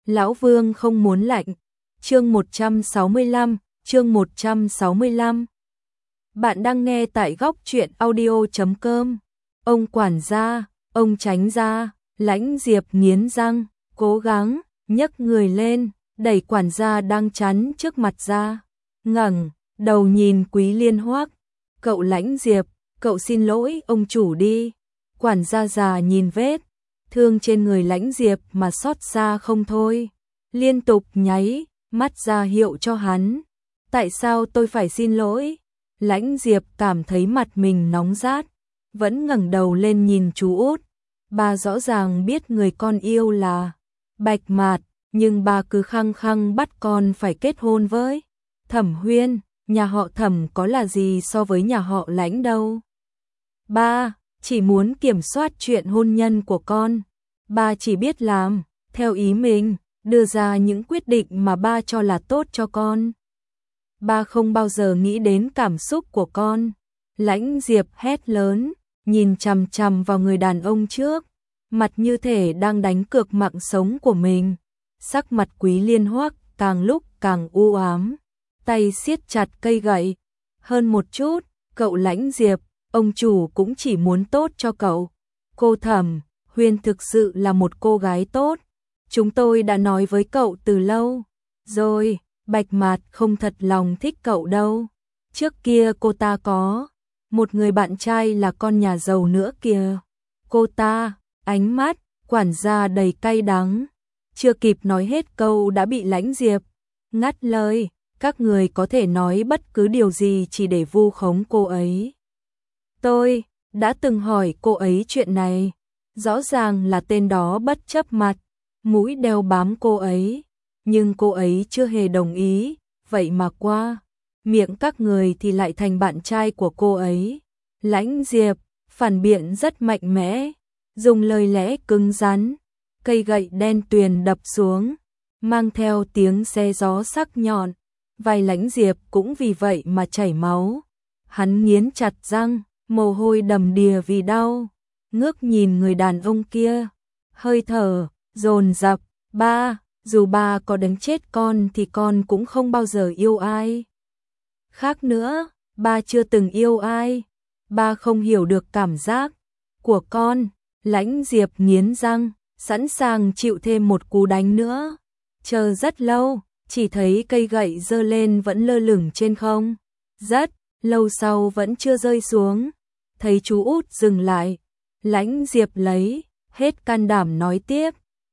Lão Vương không muốn lạnh. Chương 165. Bạn đang nghe tại góc truyện audio.com. Ông quản gia, ông tránh gia, Lãnh Diệp nghiến răng, cố gắng nhấc người lên, đẩy quản gia đang chắn trước mặt ra, ngẩng đầu nhìn Quý Liên Hoắc. Cậu Lãnh Diệp, cậu xin lỗi ông chủ đi. Quản gia già nhìn vết thương trên người Lãnh Diệp mà xót xa không thôi, liên tục nháy mắt ra hiệu cho hắn. Tại sao tôi phải xin lỗi? Lãnh Diệp cảm thấy mặt mình nóng rát, vẫn ngẩng đầu lên nhìn chú út. Bà rõ ràng biết người con yêu là Bạch Mạt, nhưng bà cứ khăng khăng bắt con phải kết hôn với Thẩm Huyên. Nhà họ Thẩm có là gì so với nhà họ Lãnh đâu. Ba chỉ muốn kiểm soát chuyện hôn nhân của con. Ba chỉ biết làm theo ý mình, đưa ra những quyết định mà ba cho là tốt cho con. Ba không bao giờ nghĩ đến cảm xúc của con. Lãnh Diệp hét lớn, nhìn chằm chằm vào người đàn ông trước, mặt như thể đang đánh cược mạng sống của mình. Sắc mặt Quý Liên Hoắc càng lúc càng u ám, tay siết chặt cây gậy. Hơn một chút, cậu Lãnh Diệp, ông chủ cũng chỉ muốn tốt cho cậu. Cô Thẩm Huyên thực sự là một cô gái tốt. Chúng tôi đã nói với cậu từ lâu rồi, Bạch Mạt không thật lòng thích cậu đâu. Trước kia cô ta có một người bạn trai là con nhà giàu nữa kìa. Cô ta, ánh mắt quản gia đầy cay đắng, chưa kịp nói hết câu đã bị Lãnh Diệp ngắt lời. Các người có thể nói bất cứ điều gì chỉ để vu khống cô ấy. Tôi đã từng hỏi cô ấy chuyện này, rõ ràng là tên đó bất chấp mặt mũi đeo bám cô ấy, nhưng cô ấy chưa hề đồng ý, vậy mà qua miệng các người thì lại thành bạn trai của cô ấy. Lãnh Diệp phản biện rất mạnh mẽ, dùng lời lẽ cứng rắn, cây gậy đen tuyền đập xuống, mang theo tiếng xé gió sắc nhọn. Vai Lãnh Diệp cũng vì vậy mà chảy máu. Hắn nghiến chặt răng, mồ hôi đầm đìa vì đau, ngước nhìn người đàn ông kia, hơi thở dồn dập. Ba, dù ba có đánh chết con thì con cũng không bao giờ yêu ai khác nữa. Ba chưa từng yêu ai. Ba không hiểu được cảm giác của con. Lãnh Diệp nghiến răng, sẵn sàng chịu thêm một cú đánh nữa. Chờ rất lâu, chỉ thấy cây gậy giơ lên vẫn lơ lửng trên không. Rất lâu sau vẫn chưa rơi xuống. Thấy chú út dừng lại, Lãnh Diệp lấy hết can đảm nói tiếp.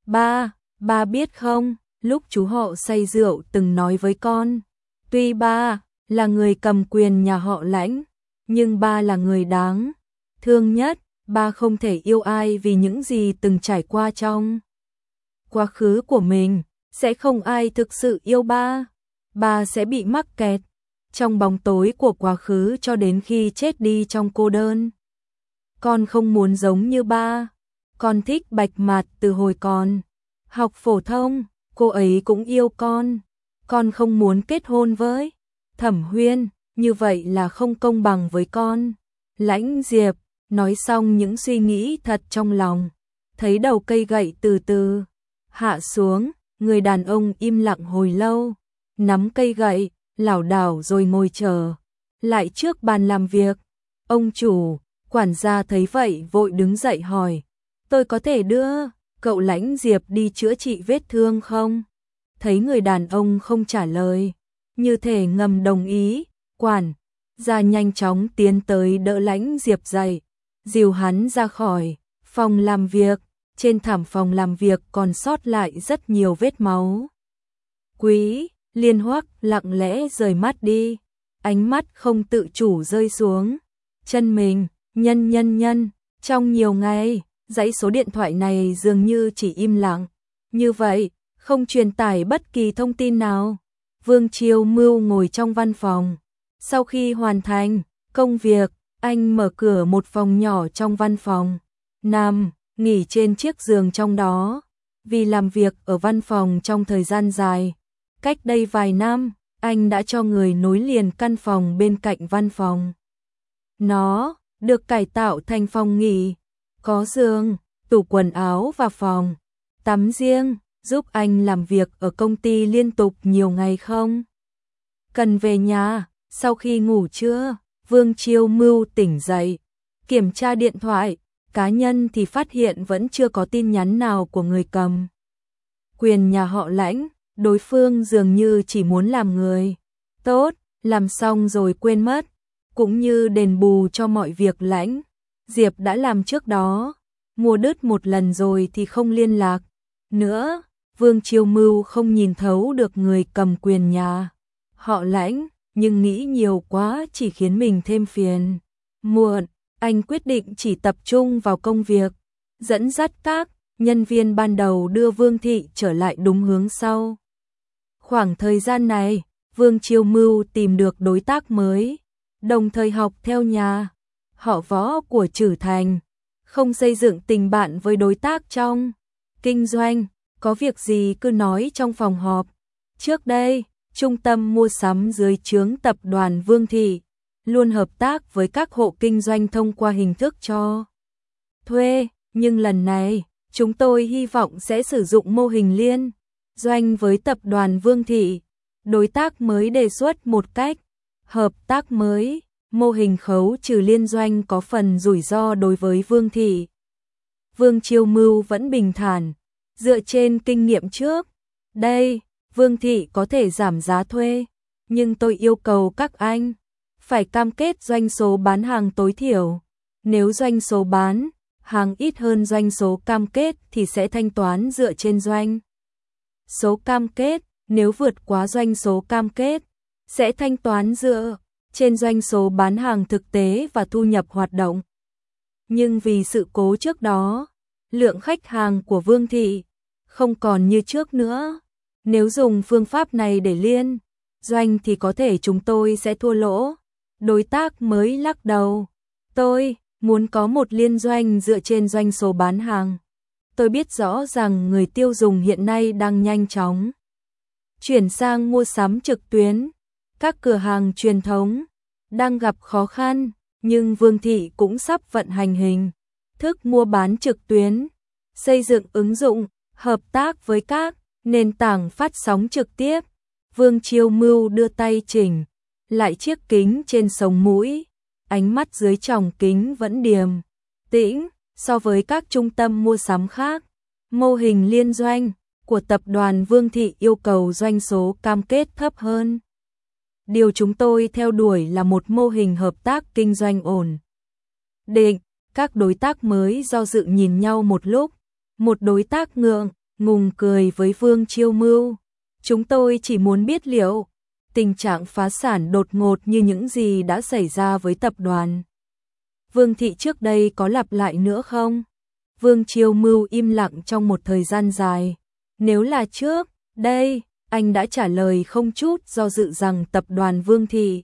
Ba biết không, lúc chú họ say rượu từng nói với con. Tuy ba là người cầm quyền nhà họ Lãnh, nhưng ba là người đáng thương nhất. Ba không thể yêu ai vì những gì từng trải qua trong quá khứ của mình. Sẽ không ai thực sự yêu ba. Ba sẽ bị mắc kẹt trong bóng tối của quá khứ cho đến khi chết đi trong cô đơn. Con không muốn giống như ba. Con thích Bạch Mạt từ hồi còn học phổ thông, cô ấy cũng yêu con. Con không muốn kết hôn với Thẩm Huyên, như vậy là không công bằng với con. Lãnh Diệp nói xong những suy nghĩ thật trong lòng, thấy đầu cây gậy từ từ hạ xuống. Người đàn ông im lặng hồi lâu, nắm cây gậy, lảo đảo rồi ngồi chờ lại trước bàn làm việc. Ông chủ, quản gia thấy vậy vội đứng dậy hỏi, tôi có thể đưa cậu Lãnh Diệp đi chữa trị vết thương không? Thấy người đàn ông không trả lời, như thể ngầm đồng ý, quản gia nhanh chóng tiến tới đỡ Lãnh Diệp dậy, dìu hắn ra khỏi phòng làm việc. Trên thảm phòng làm việc còn sót lại rất nhiều vết máu. Quý Liên Hoắc lặng lẽ rời mắt đi, ánh mắt không tự chủ rơi xuống chân mình. Nhân. Trong nhiều ngày, dãy số điện thoại này dường như chỉ im lặng. Như vậy, không truyền tải bất kỳ thông tin nào. Vương Chiêu Mưu ngồi trong văn phòng. Sau khi hoàn thành công việc, anh mở cửa một phòng nhỏ trong văn phòng. Nghỉ trên chiếc giường trong đó. Vì làm việc ở văn phòng trong thời gian dài, cách đây vài năm, anh đã cho người nối liền căn phòng bên cạnh văn phòng. Nó được cải tạo thành phòng nghỉ, có giường, tủ quần áo và phòng tắm riêng. giúp anh làm việc ở công ty liên tục nhiều ngày không? Cần về nhà, sau khi ngủ trưa, Vương Chiêu Mưu tỉnh dậy, kiểm tra điện thoại, cá nhân thì phát hiện vẫn chưa có tin nhắn nào của người cầm quyền nhà họ Lãnh, đối phương dường như chỉ muốn làm người tốt, làm xong rồi quên mất, cũng như đền bù cho mọi việc Lãnh Diệp đã làm trước đó, mua đứt một lần rồi thì không liên lạc nữa. Vương Chiêu Mưu không nhìn thấu được người cầm quyền nhà họ Lãnh, nhưng nghĩ nhiều quá chỉ khiến mình thêm phiền muộn. Anh quyết định chỉ tập trung vào công việc, dẫn dắt các nhân viên ban đầu đưa Vương Thị trở lại đúng hướng sau. Khoảng thời gian này, Vương Chiêu Mưu tìm được đối tác mới, đồng thời học theo nhà họ Võ của Trử Thành, không xây dựng tình bạn với đối tác trong kinh doanh, có việc gì cứ nói trong phòng họp. Trước đây, trung tâm mua sắm dưới trướng tập đoàn Vương Thị luôn hợp tác với các hộ kinh doanh thông qua hình thức cho thuê, nhưng lần này, chúng tôi hy vọng sẽ sử dụng mô hình liên doanh với tập đoàn Vương Thị. Đối tác mới đề xuất một cách hợp tác mới, mô hình khấu trừ liên doanh có phần rủi ro đối với Vương Thị. Vương Chiêu Mưu vẫn bình thản, dựa trên kinh nghiệm trước đây, Vương Thị có thể giảm giá thuê, nhưng tôi yêu cầu các anh phải cam kết doanh số bán hàng tối thiểu. Nếu doanh số bán hàng ít hơn doanh số cam kết thì sẽ thanh toán dựa trên doanh số cam kết, nếu vượt quá doanh số cam kết, sẽ thanh toán dựa trên doanh số bán hàng thực tế và thu nhập hoạt động. Nhưng vì sự cố trước đó, lượng khách hàng của Vương Thị không còn như trước nữa. Nếu dùng phương pháp này để liên doanh thì có thể chúng tôi sẽ thua lỗ. Đối tác mới lắc đầu. Tôi muốn có một liên doanh dựa trên doanh số bán hàng. Tôi biết rõ rằng người tiêu dùng hiện nay đang nhanh chóng chuyển sang mua sắm trực tuyến. Các cửa hàng truyền thống đang gặp khó khăn, nhưng Vương Thị cũng sắp vận hành hình thức mua bán trực tuyến, xây dựng ứng dụng, hợp tác với các nền tảng phát sóng trực tiếp. Vương Chiêu Mưu đưa tay chỉnh lại chiếc kính trên sống mũi, ánh mắt dưới tròng kính vẫn điềm tĩnh. So với các trung tâm mua sắm khác, mô hình liên doanh của tập đoàn Vương Thị yêu cầu doanh số cam kết thấp hơn. Điều chúng tôi theo đuổi là một mô hình hợp tác kinh doanh ổn định. Các đối tác mới do dự nhìn nhau một lúc, một đối tác ngượng ngùng cười với Vương Chiêu Mưu. Chúng tôi chỉ muốn biết liệu tình trạng phá sản đột ngột như những gì đã xảy ra với tập đoàn Vương Thị trước đây có lặp lại nữa không? Vương Chiêu Mưu im lặng trong một thời gian dài. Nếu là trước đây, anh đã trả lời không chút do dự rằng tập đoàn Vương Thị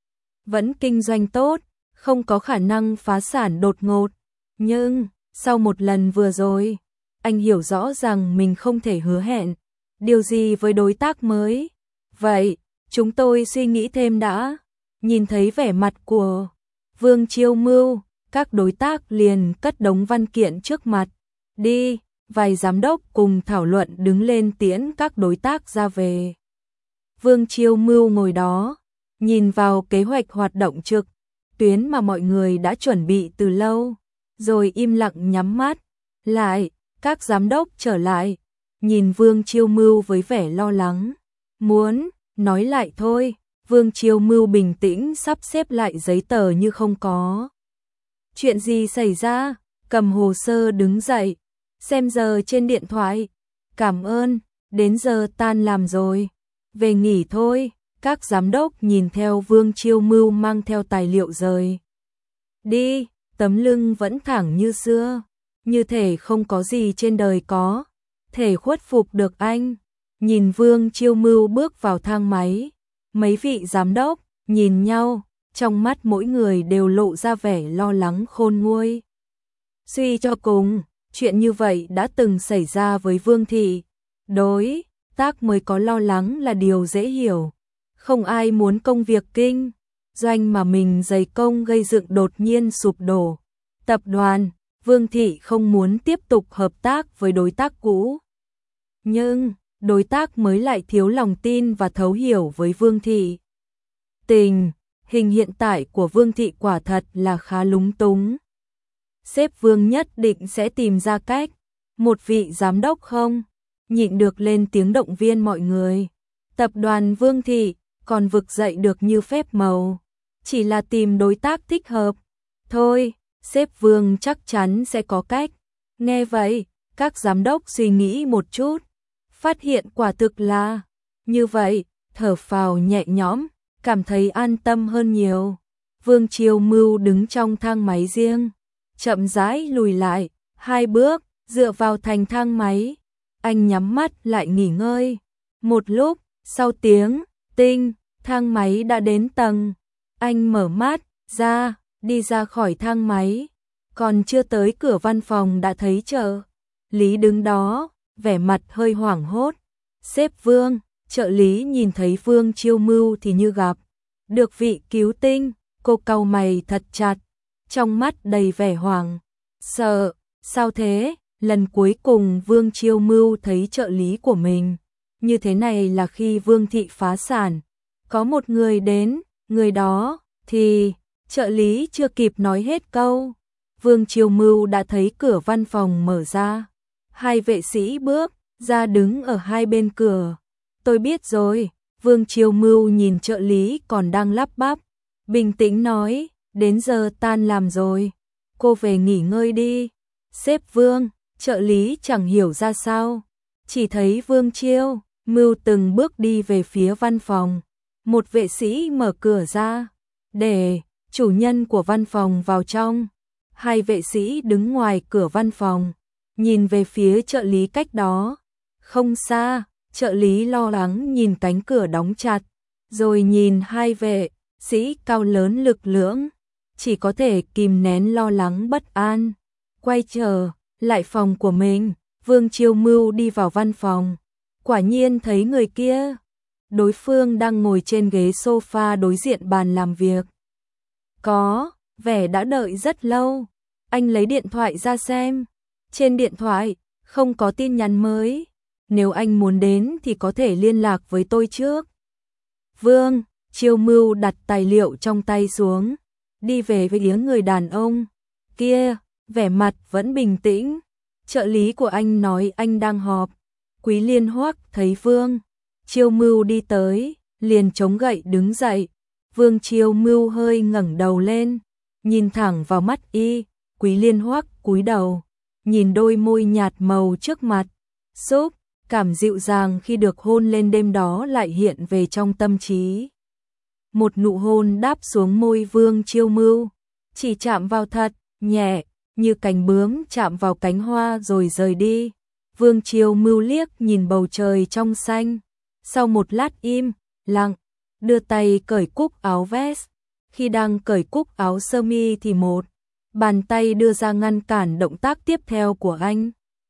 vẫn kinh doanh tốt, không có khả năng phá sản đột ngột. Nhưng, sau một lần vừa rồi, anh hiểu rõ rằng mình không thể hứa hẹn điều gì với đối tác mới. Vậy, chúng tôi suy nghĩ thêm đã. Nhìn thấy vẻ mặt của Vương Chiêu Mưu, các đối tác liền cất đống văn kiện trước mặt. Đi, vài giám đốc cùng thảo luận đứng lên tiễn các đối tác ra về. Vương Chiêu Mưu ngồi đó, nhìn vào kế hoạch hoạt động trực tuyến mà mọi người đã chuẩn bị từ lâu, rồi im lặng nhắm mắt lại. Các giám đốc trở lại, nhìn Vương Chiêu Mưu với vẻ lo lắng. Muốn nói lại thôi. Vương Chiêu Mưu bình tĩnh sắp xếp lại giấy tờ như không có chuyện gì xảy ra, cầm hồ sơ đứng dậy, xem giờ trên điện thoại. Cảm ơn, đến giờ tan làm rồi, về nghỉ thôi. Các giám đốc nhìn theo Vương Chiêu Mưu mang theo tài liệu rời đi, tấm lưng vẫn thẳng như xưa, như thể không có gì trên đời có thể khuất phục được anh. Nhìn Vương Chiêu Mưu bước vào thang máy, mấy vị giám đốc nhìn nhau, trong mắt mỗi người đều lộ ra vẻ lo lắng khôn nguôi. Suy cho cùng, chuyện như vậy đã từng xảy ra với Vương Thị. Đối tác mới có lo lắng là điều dễ hiểu. Không ai muốn công việc kinh doanh mà mình dày công gây dựng đột nhiên sụp đổ. Tập đoàn Vương Thị không muốn tiếp tục hợp tác với đối tác cũ. Nhưng đối tác mới lại thiếu lòng tin và thấu hiểu với Vương Thị. Tình hình hiện tại của Vương Thị quả thật là khá lúng túng. Sếp Vương nhất định sẽ tìm ra cách. Một vị giám đốc không nhịn được lên tiếng động viên mọi người. Tập đoàn Vương Thị còn vực dậy được như phép màu. Chỉ là tìm đối tác thích hợp. Thôi, sếp Vương chắc chắn sẽ có cách. Nghe vậy, các giám đốc suy nghĩ một chút. Phát hiện quả thực là như vậy, thở phào nhẹ nhõm, cảm thấy an tâm hơn nhiều. Vương Chiêu Mưu đứng trong thang máy riêng, chậm rãi lùi lại, 2 bước, dựa vào thành thang máy. Anh nhắm mắt lại nghỉ ngơi. Một lúc, sau tiếng tinh, thang máy đã đến tầng. Anh mở mắt ra, đi ra khỏi thang máy. Còn chưa tới cửa văn phòng đã thấy trợ lý đứng đó, vẻ mặt hơi hoảng hốt. Sếp Vương, trợ lý nhìn thấy Vương Chiêu Mưu thì như gặp được vị cứu tinh, cô cau mày thật chặt, trong mắt đầy vẻ hoảng sợ. Sao thế? Lần cuối cùng Vương Chiêu Mưu thấy trợ lý của mình như thế này là khi Vương Thị phá sản. Có một người đến, người đó thì trợ lý chưa kịp nói hết câu, Vương Chiêu Mưu đã thấy cửa văn phòng mở ra. 2 vệ sĩ bước ra đứng ở hai bên cửa. Tôi biết rồi. Vương Chiêu Mưu nhìn trợ lý còn đang lắp bắp, bình tĩnh nói, đến giờ tan làm rồi, cô về nghỉ ngơi đi. Sếp Vương, trợ lý chẳng hiểu ra sao, chỉ thấy Vương Chiêu Mưu từng bước đi về phía văn phòng. Một vệ sĩ mở cửa ra, để chủ nhân của văn phòng vào trong. 2 vệ sĩ đứng ngoài cửa văn phòng, nhìn về phía trợ lý cách đó không xa. Trợ lý lo lắng nhìn cánh cửa đóng chặt, rồi nhìn 2 vệ sĩ cao lớn lực lưỡng, chỉ có thể kìm nén lo lắng bất an. Quay trở lại phòng của mình, Vương Chiêu Mưu đi vào văn phòng, quả nhiên thấy người kia. Đối phương đang ngồi trên ghế sofa đối diện bàn làm việc. Có vẻ đã đợi rất lâu. Anh lấy điện thoại ra xem. Trên điện thoại không có tin nhắn mới. Nếu anh muốn đến thì có thể liên lạc với tôi trước. Vương Chiêu Mưu đặt tài liệu trong tay xuống, đi về phía người đàn ông kia, vẻ mặt vẫn bình tĩnh. Trợ lý của anh nói anh đang họp. Quý Liên Hoắc thấy Vương Chiêu Mưu đi tới, liền chống gậy đứng dậy. Vương Chiêu Mưu hơi ngẩng đầu lên, nhìn thẳng vào mắt y. Quý Liên Hoắc cúi đầu, nhìn đôi môi nhạt màu trước mặt. Xúc cảm dịu dàng khi được hôn lên đêm đó lại hiện về trong tâm trí. Một nụ hôn đáp xuống môi Vương Chiêu Mưu, chỉ chạm vào thật nhẹ, như cánh bướm chạm vào cánh hoa rồi rời đi. Vương Chiêu Mưu liếc nhìn bầu trời trong xanh, sau một lát im lặng, đưa tay cởi cúc áo vest. Khi đang cởi cúc áo sơ mi thì một bàn tay đưa ra ngăn cản động tác tiếp theo của anh.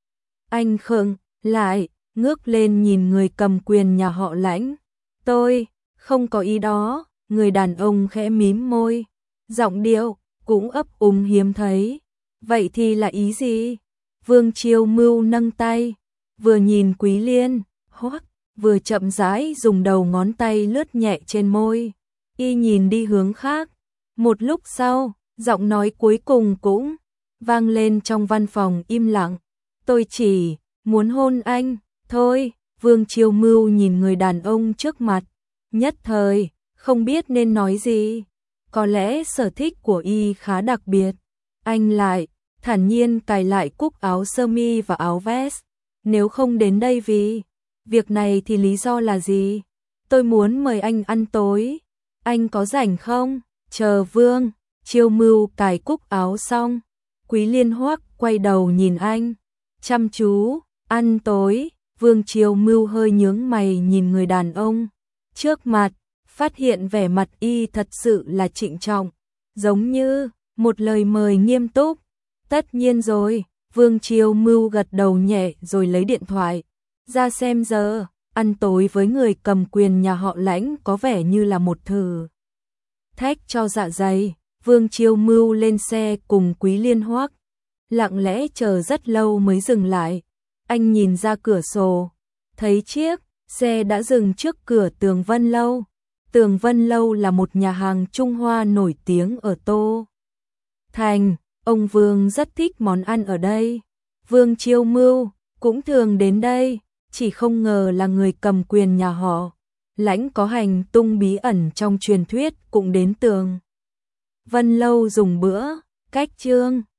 Anh khựng lại, ngước lên nhìn người cầm quyền nhà họ Lãnh. Tôi không có ý đó. Người đàn ông khẽ mím môi, giọng điệu cũng ấp úng hiếm thấy. Vậy thì là ý gì? Vương Chiêu Mưu nâng tay, vừa nhìn Quý Liên Hoắc, vừa chậm rãi dùng đầu ngón tay lướt nhẹ trên môi. Y nhìn đi hướng khác. Một lúc sau, giọng nói cuối cùng cũng vang lên trong văn phòng im lặng. Tôi chỉ muốn hôn anh thôi. Vương Chiêu Mưu nhìn người đàn ông trước mặt, nhất thời không biết nên nói gì. Có lẽ sở thích của y khá đặc biệt. Anh lại thản nhiên cài lại cúc áo sơ mi và áo vest. Nếu không đến đây vì việc này thì lý do là gì? Tôi muốn mời anh ăn tối. Anh có rảnh không? Chờ Vương Chiêu Mưu cài cúc áo xong, Quý Liên Hoắc quay đầu nhìn anh, chăm chú. Ăn tối? Vương Chiêu Mưu hơi nhướng mày nhìn người đàn ông trước mặt, phát hiện vẻ mặt y thật sự là trịnh trọng, giống như một lời mời nghiêm túc. Tất nhiên rồi. Vương Chiêu Mưu gật đầu nhẹ rồi lấy điện thoại ra xem giờ. Ăn tối với người cầm quyền nhà họ Lãnh có vẻ như là một thử thách cho dạ dày. Vương Chiêu Mưu lên xe cùng Quý Liên Hoắc, lặng lẽ chờ rất lâu mới dừng lại. Anh nhìn ra cửa sổ, thấy chiếc xe đã dừng trước cửa Tường Vân Lâu. Tường Vân Lâu là một nhà hàng Trung Hoa nổi tiếng ở Tô Thành, ông Vương rất thích món ăn ở đây. Vương Chiêu Mưu cũng thường đến đây, chỉ không ngờ là người cầm quyền nhà họ Lãnh có hành tung bí ẩn trong truyền thuyết cũng đến Tường Vân Lâu dùng bữa. Cách chương